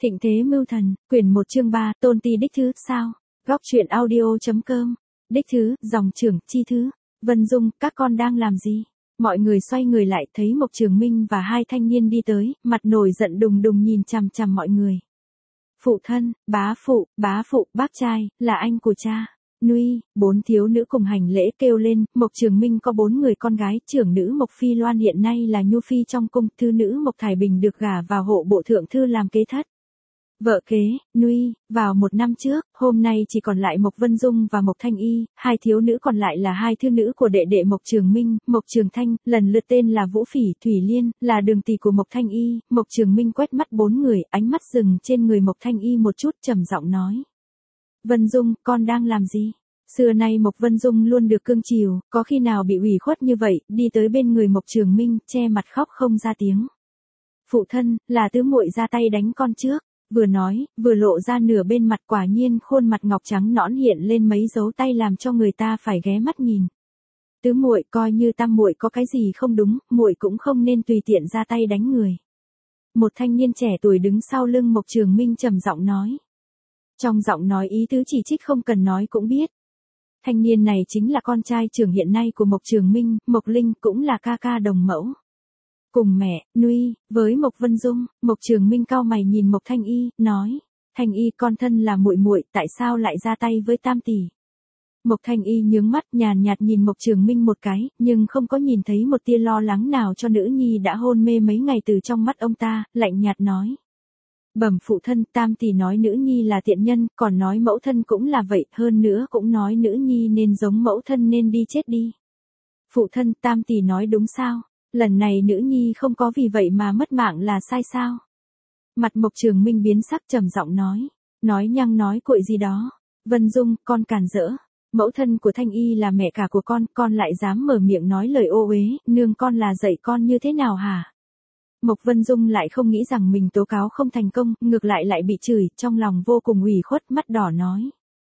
Thịnh thế mưu thần, quyển 1 chương 3, tôn ti đích thứ, sao? Góc truyện audio.com. Đích thứ, dòng trưởng, chi thứ. Vân Dung, các con đang làm gì? Mọi người xoay người lại thấy Mộc Trường Minh và hai thanh niên đi tới, mặt nổi giận đùng đùng nhìn chằm chằm mọi người. Phụ thân, bá phụ, bác trai, là anh của cha. Nuy, 4 thiếu nữ cùng hành lễ kêu lên. Mộc Trường Minh có 4 người con gái, trưởng nữ Mộc Phi Loan hiện nay là nhu phi trong cung, thư nữ Mộc Thải Bình được gả vào hộ bộ thượng thư làm kế thất. Vợ kế, Nuy, vào 1 năm trước, hôm nay chỉ còn lại Mộc Vân Dung và Mộc Thanh Y, hai thiếu nữ còn lại là hai thư nữ của đệ đệ Mộc Trường Minh, Mộc Trường Thanh, lần lượt tên là Vũ Phỉ, Thủy Liên, là đường tỷ của Mộc Thanh Y. Mộc Trường Minh quét mắt 4 người, ánh mắt dừng trên người Mộc Thanh Y một chút, trầm giọng nói. Vân Dung, con đang làm gì? Xưa nay Mộc Vân Dung luôn được cưng chiều, có khi nào bị ủy khuất như vậy, đi tới bên người Mộc Trường Minh, che mặt khóc không ra tiếng. Phụ thân, là tứ muội ra tay đánh con trước. Vừa nói, vừa lộ ra nửa bên mặt, quả nhiên khuôn mặt ngọc trắng nõn hiện lên mấy dấu tay làm cho người ta phải ghé mắt nhìn. Tứ muội, coi như tam muội có cái gì không đúng, muội cũng không nên tùy tiện ra tay đánh người. Một thanh niên trẻ tuổi đứng sau lưng Mộc Trường Minh trầm giọng nói. Trong giọng nói ý tứ chỉ trích không cần nói cũng biết. Thanh niên này chính là con trai trưởng hiện nay của Mộc Trường Minh, Mộc Linh, cũng là ca ca đồng mẫu. Cùng mẹ, Nuy, với Mộc Vân Dung. Mộc Trường Minh cau mày nhìn Mộc Thanh Y, nói, Thanh Y, con thân là muội muội, tại sao lại ra tay với tam tỷ? Mộc Thanh Y nhướng mắt nhàn nhạt nhìn Mộc Trường Minh một cái, nhưng không có nhìn thấy một tia lo lắng nào cho nữ nhi đã hôn mê mấy ngày từ trong mắt ông ta, lạnh nhạt nói. Bẩm phụ thân, tam tỷ nói nữ nhi là tiện nhân, còn nói mẫu thân cũng là vậy, hơn nữa cũng nói nữ nhi nên giống mẫu thân nên đi chết đi. Phụ thân, tam tỷ nói đúng sao? Lần này nữ nhi không có vì vậy mà mất mạng là sai sao? Mặt Mộc Trường Minh biến sắc trầm giọng nói nhăng nói cuội gì đó. Vân Dung, con càn rỡ. Mẫu thân của Thanh Y là mẹ cả của con lại dám mở miệng nói lời ô uế, nương con là dạy con như thế nào hả? Mộc Vân Dung lại không nghĩ rằng mình tố cáo không thành công, ngược lại bị chửi, trong lòng vô cùng ủy khuất, mắt đỏ nói.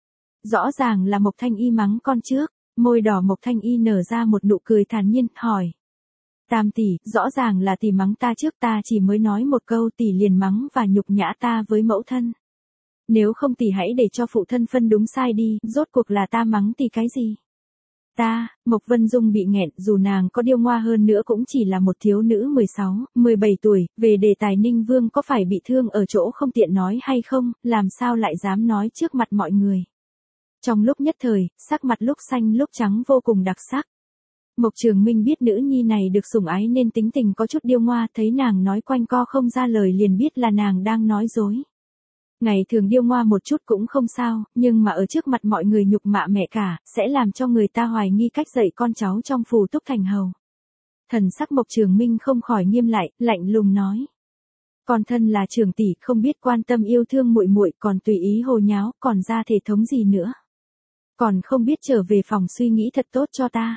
Rõ ràng là Mộc Thanh Y mắng con trước, môi đỏ Mộc Thanh Y nở ra một nụ cười thản nhiên, hỏi. Tam tỷ, rõ ràng là tỷ mắng ta trước, ta chỉ mới nói một câu tỷ liền mắng và nhục nhã ta với mẫu thân. Nếu không tỷ hãy để cho phụ thân phân đúng sai đi, rốt cuộc là ta mắng tỷ cái gì? Ta, Mộc Vân Dung bị nghẹn, dù nàng có điêu ngoa hơn nữa cũng chỉ là một thiếu nữ 16, 17 tuổi, về đề tài Ninh Vương có phải bị thương ở chỗ không tiện nói hay không, làm sao lại dám nói trước mặt mọi người. Trong lúc nhất thời, sắc mặt lúc xanh lúc trắng vô cùng đặc sắc. Mộc Trường Minh biết nữ nhi này được sủng ái nên tính tình có chút điêu ngoa, thấy nàng nói quanh co không ra lời liền biết là nàng đang nói dối. Ngày thường điêu ngoa một chút cũng không sao, nhưng mà ở trước mặt mọi người nhục mạ mẹ cả, sẽ làm cho người ta hoài nghi cách dạy con cháu trong phủ Túc Thành Hầu. Thần sắc Mộc Trường Minh không khỏi nghiêm lại, lạnh lùng nói. Con thân là trưởng tỷ, không biết quan tâm yêu thương muội muội, còn tùy ý hồ nháo, còn ra thể thống gì nữa. Còn không biết trở về phòng suy nghĩ thật tốt cho ta.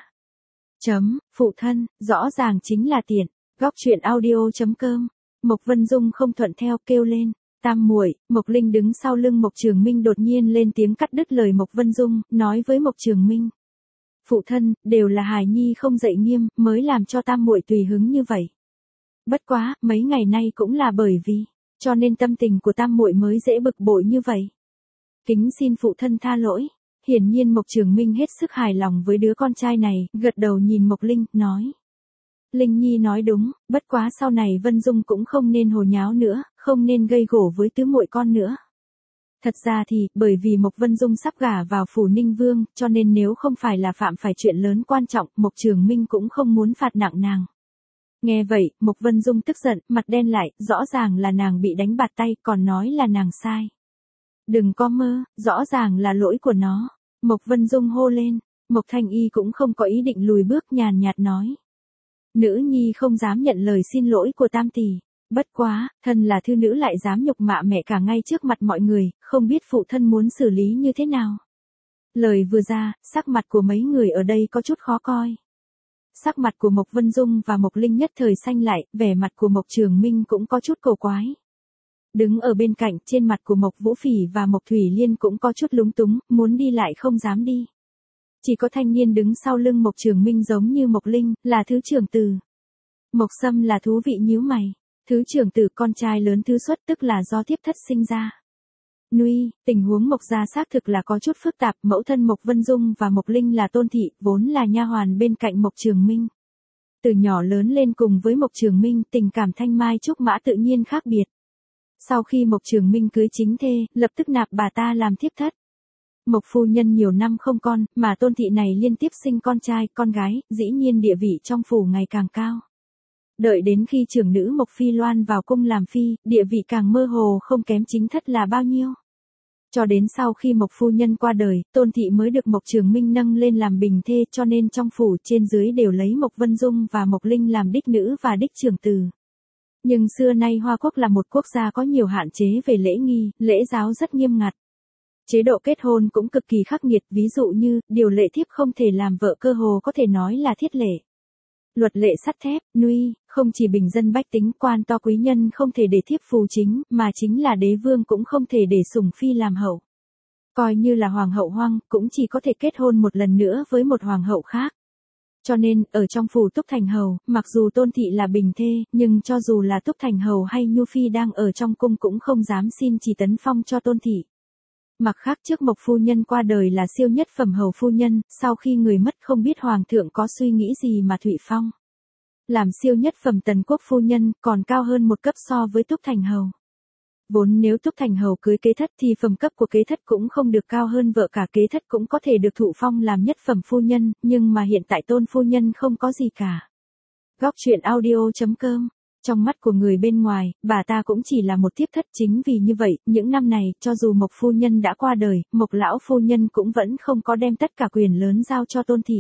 Phụ thân, rõ ràng chính là tiện. Góc truyện audio.com. Mộc Vân Dung không thuận theo kêu lên. Tam muội, Mộc Linh đứng sau lưng Mộc Trường Minh đột nhiên lên tiếng cắt đứt lời Mộc Vân Dung, nói với Mộc Trường Minh. Phụ thân, đều là hài nhi không dạy nghiêm, mới làm cho tam muội tùy hứng như vậy. Bất quá, mấy ngày nay cũng là bởi vì, cho nên tâm tình của tam muội mới dễ bực bội như vậy. Kính xin phụ thân tha lỗi. Hiển nhiên Mộc Trường Minh hết sức hài lòng với đứa con trai này, gật đầu nhìn Mộc Linh, nói. Linh Nhi nói đúng, bất quá sau này Vân Dung cũng không nên hồ nháo nữa, không nên gây gổ với tứ muội con nữa. Thật ra thì, bởi vì Mộc Vân Dung sắp gả vào phủ Ninh Vương, cho nên nếu không phải là phạm phải chuyện lớn quan trọng, Mộc Trường Minh cũng không muốn phạt nặng nàng. Nghe vậy, Mộc Vân Dung tức giận, mặt đen lại, rõ ràng là nàng bị đánh bạt tay, còn nói là nàng sai. Đừng có mơ, rõ ràng là lỗi của nó. Mộc Vân Dung hô lên, Mộc Thanh Y cũng không có ý định lùi bước, nhàn nhạt nói. Nữ nhi không dám nhận lời xin lỗi của tam tỷ. Bất quá, thân là thư nữ lại dám nhục mạ mẹ cả ngay trước mặt mọi người, không biết phụ thân muốn xử lý như thế nào. Lời vừa ra, sắc mặt của mấy người ở đây có chút khó coi. Sắc mặt của Mộc Vân Dung và Mộc Linh nhất thời xanh lại, vẻ mặt của Mộc Trường Minh cũng có chút cổ quái. Đứng ở bên cạnh, trên mặt của Mộc Vũ Phỉ và Mộc Thủy Liên cũng có chút lúng túng, muốn đi lại không dám đi. Chỉ có thanh niên đứng sau lưng Mộc Trường Minh giống như Mộc Linh, là thứ trưởng từ. Mộc Sâm là thú vị nhíu mày. Thứ trưởng tử con trai lớn thứ xuất tức là do thiếp thất sinh ra. Nuôi, tình huống Mộc gia xác thực là có chút phức tạp, mẫu thân Mộc Vân Dung và Mộc Linh là Tôn thị, vốn là nha hoàn bên cạnh Mộc Trường Minh. Từ nhỏ lớn lên cùng với Mộc Trường Minh, tình cảm thanh mai trúc mã tự nhiên khác biệt. Sau khi Mộc Trường Minh cưới chính thê, lập tức nạp bà ta làm thiếp thất. Mộc phu nhân nhiều năm không con, mà Tôn thị này liên tiếp sinh con trai, con gái, dĩ nhiên địa vị trong phủ ngày càng cao. Đợi đến khi trưởng nữ Mộc Phi Loan vào cung làm phi, địa vị càng mơ hồ không kém chính thất là bao nhiêu. Cho đến sau khi Mộc phu nhân qua đời, Tôn thị mới được Mộc Trường Minh nâng lên làm bình thê, cho nên trong phủ trên dưới đều lấy Mộc Vân Dung và Mộc Linh làm đích nữ và đích trưởng tử. Nhưng xưa nay Hoa Quốc là một quốc gia có nhiều hạn chế về lễ nghi, lễ giáo rất nghiêm ngặt. Chế độ kết hôn cũng cực kỳ khắc nghiệt, ví dụ như, điều lệ thiếp không thể làm vợ cơ hồ có thể nói là thiết lệ. Luật lệ sắt thép, nuôi, không chỉ bình dân bách tính, quan to quý nhân không thể để thiếp phù chính, mà chính là đế vương cũng không thể để sủng phi làm hậu. Coi như là hoàng hậu Hoang, cũng chỉ có thể kết hôn một lần nữa với một hoàng hậu khác. Cho nên, ở trong phủ Túc Thành Hầu, mặc dù Tôn thị là bình thê, nhưng cho dù là Túc Thành Hầu hay Nhu Phi đang ở trong cung cũng không dám xin chỉ tấn phong cho Tôn thị. Mặt khác trước Mộc phu nhân qua đời là siêu nhất phẩm hầu phu nhân, sau khi người mất không biết hoàng thượng có suy nghĩ gì mà Thụy Phong làm siêu nhất phẩm tần quốc phu nhân, còn cao hơn một cấp so với Túc Thành Hầu. Vốn nếu Túc Thành Hầu cưới kế thất thì phẩm cấp của kế thất cũng không được cao hơn vợ cả kế thất cũng có thể được thụ phong làm nhất phẩm phu nhân, nhưng mà hiện tại Tôn phu nhân không có gì cả. Góc truyện audio.com. Trong mắt của người bên ngoài, bà ta cũng chỉ là một thiếp thất, chính vì như vậy, những năm này, cho dù Mộc phu nhân đã qua đời, Mộc lão phu nhân cũng vẫn không có đem tất cả quyền lớn giao cho Tôn thị.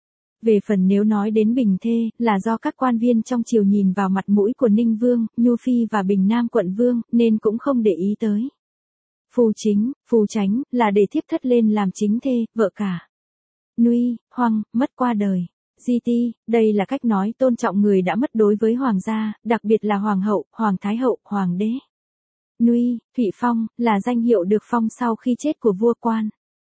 Về phần nếu nói đến bình thê, là do các quan viên trong triều nhìn vào mặt mũi của Ninh Vương, Nhu Phi và Bình Nam quận Vương, nên cũng không để ý tới. Phù chính, phù tránh, là để thiếp thất lên làm chính thê, vợ cả. Nuôi, Hoang, mất qua đời. GT, đây là cách nói tôn trọng người đã mất đối với hoàng gia, đặc biệt là hoàng hậu, hoàng thái hậu, hoàng đế. Nuôi, Thụy Phong, là danh hiệu được phong sau khi chết của vua quan.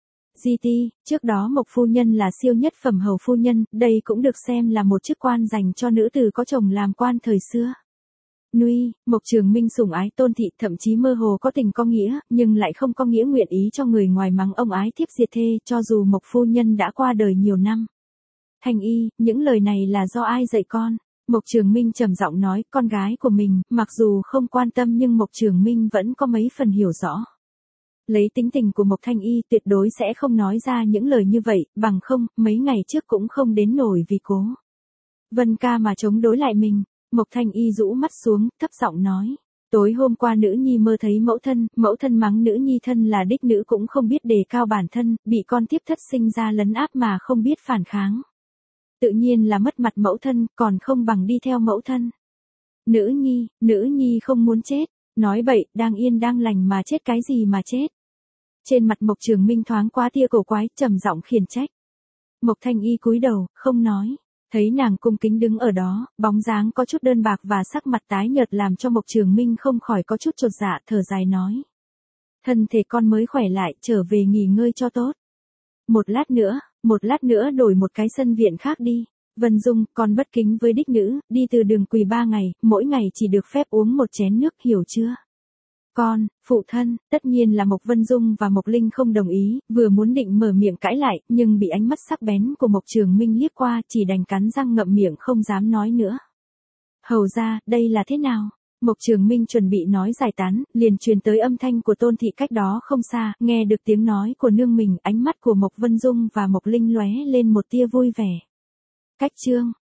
GT, trước đó Mộc phu nhân là siêu nhất phẩm hầu phu nhân, đây cũng được xem là một chức quan dành cho nữ tử có chồng làm quan thời xưa. Nuôi, Mộc Trường Minh sủng ái Tôn thị, thậm chí mơ hồ có tình có nghĩa, nhưng lại không có nghĩa nguyện ý cho người ngoài mắng ông ái thiếp diệt thê, cho dù Mộc phu nhân đã qua đời nhiều năm. Thanh y, những lời này là do ai dạy con? Mộc Trường Minh trầm giọng nói, con gái của mình, mặc dù không quan tâm nhưng Mộc Trường Minh vẫn có mấy phần hiểu rõ. Lấy tính tình của Mộc Thanh y tuyệt đối sẽ không nói ra những lời như vậy, bằng không, mấy ngày trước cũng không đến nổi vì Cố Vân Ca mà chống đối lại mình. Mộc Thanh y rũ mắt xuống, thấp giọng nói. Tối hôm qua nữ nhi mơ thấy mẫu thân mắng nữ nhi thân là đích nữ cũng không biết đề cao bản thân, bị con tiếp thất sinh ra lấn áp mà không biết phản kháng. Tự nhiên là mất mặt mẫu thân, còn không bằng đi theo mẫu thân. Nữ nhi không muốn chết, nói bậy, đang yên đang lành mà chết cái gì mà chết. Trên mặt Mộc Trường Minh thoáng qua tia cổ quái, trầm giọng khiển trách. Mộc Thanh y cúi đầu, không nói. Thấy nàng cung kính đứng ở đó, bóng dáng có chút đơn bạc và sắc mặt tái nhợt làm cho Mộc Trường Minh không khỏi có chút chột dạ, thở dài nói. Thân thể con mới khỏe lại, trở về nghỉ ngơi cho tốt. Một lát nữa đổi một cái sân viện khác đi. Vân Dung, con bất kính với đích nữ, đi từ đường quỳ 3 ngày, mỗi ngày chỉ được phép uống một chén nước, hiểu chưa? Con, phụ thân, tất nhiên là Mộc Vân Dung và Mộc Linh không đồng ý, vừa muốn định mở miệng cãi lại, nhưng bị ánh mắt sắc bén của Mộc Trường Minh liếc qua, chỉ đành cắn răng ngậm miệng không dám nói nữa. Hầu ra, đây là thế nào? Mộc Trường Minh chuẩn bị nói giải tán, liền truyền tới âm thanh của Tôn thị cách đó không xa, nghe được tiếng nói của nương mình, ánh mắt của Mộc Vân Dung và Mộc Linh lóe lên một tia vui vẻ. Cách chương